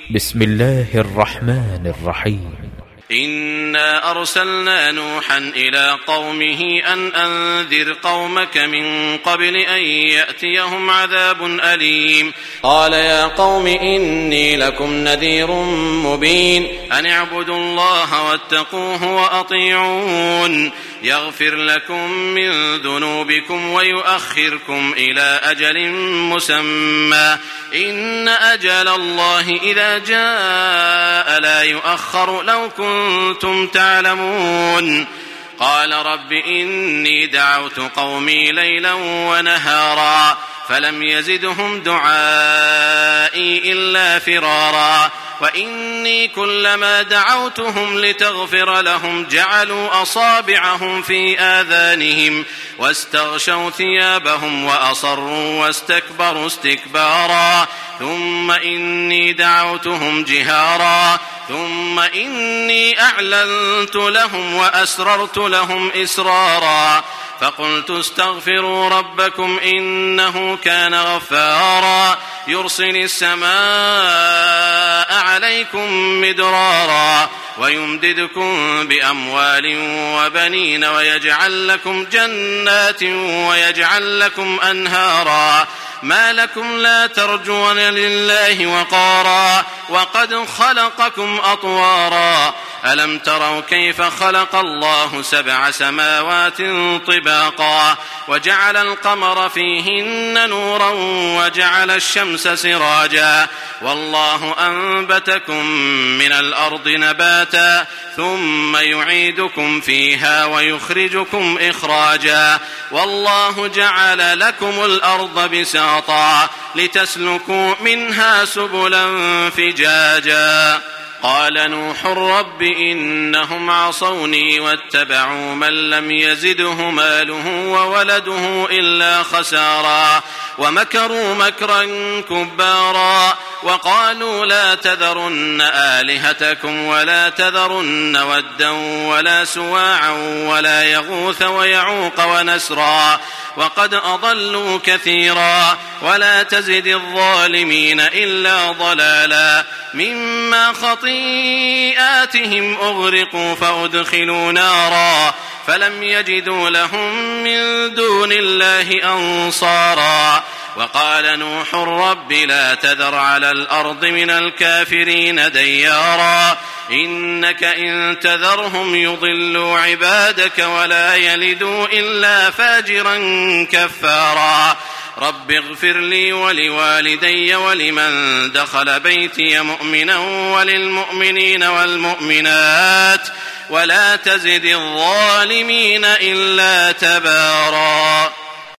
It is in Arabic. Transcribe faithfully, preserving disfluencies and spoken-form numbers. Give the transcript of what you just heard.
بسم الله الرحمن الرحيم. إنا أرسلنا نوحا إلى قومه أن أنذر قومك من قبل أن يأتيهم عذاب أليم. قال يا قوم إني لكم نذير مبين أن اعبدوا الله واتقوه وأطيعون يغفر لكم من ذنوبكم ويؤخركم إلى أجل مسمى إن أجل الله إذا جاء لا يؤخر لو كنتم تعلمون. قال رب إني دعوت قومي ليلا ونهارا فلم يزدهم دعائي إلا فرارا وإني كلما دعوتهم لتغفر لهم جعلوا أصابعهم في آذانهم واستغشوا ثيابهم وأصروا واستكبروا استكبارا ثم إني دعوتهم جهارا ثم إني أعلنت لهم وأسررت لهم إسرارا فقلت استغفروا ربكم إنه كان غفارا يرسل السماء عليكم مدرارا ويمددكم بأموال وبنين ويجعل لكم جنات ويجعل لكم أنهارا ما لكم لا ترجون لله وقارا وقد خلقكم أطوارا ألم تروا كيف خلق الله سبع سماوات طباقا وجعل القمر فيهن نورا وجعل الشمس سراجا والله أنبتكم من الأرض نباتا ثم يعيدكم فيها ويخرجكم إخراجا والله جعل لكم الأرض بساطا لتسلكوا منها سبلا فجاجا. قال نوح رب إنهم عصوني واتبعوا من لم يزده ماله وولده إلا خسارا ومكروا مكرا كبارا وقالوا لا تذرن آلهتكم ولا تذرن ودا ولا سواعا ولا يغوث ويعوق ونسرا وقد أضلوا كثيرا ولا تزد الظالمين إلا ضلالا مما خطيئاتهم أغرقوا فأدخلوا نارا فلم يجدوا لهم من دون الله أنصارا وقال نوح رب لا تذر على الأرض من الكافرين ديارا إنك إن تذرهم يضلوا عبادك ولا يلدوا إلا فاجرا كفارا رب اغفر لي ولوالدي ولمن دخل بيتي مؤمنا وللمؤمنين والمؤمنات ولا تزد الظالمين إلا تبارا.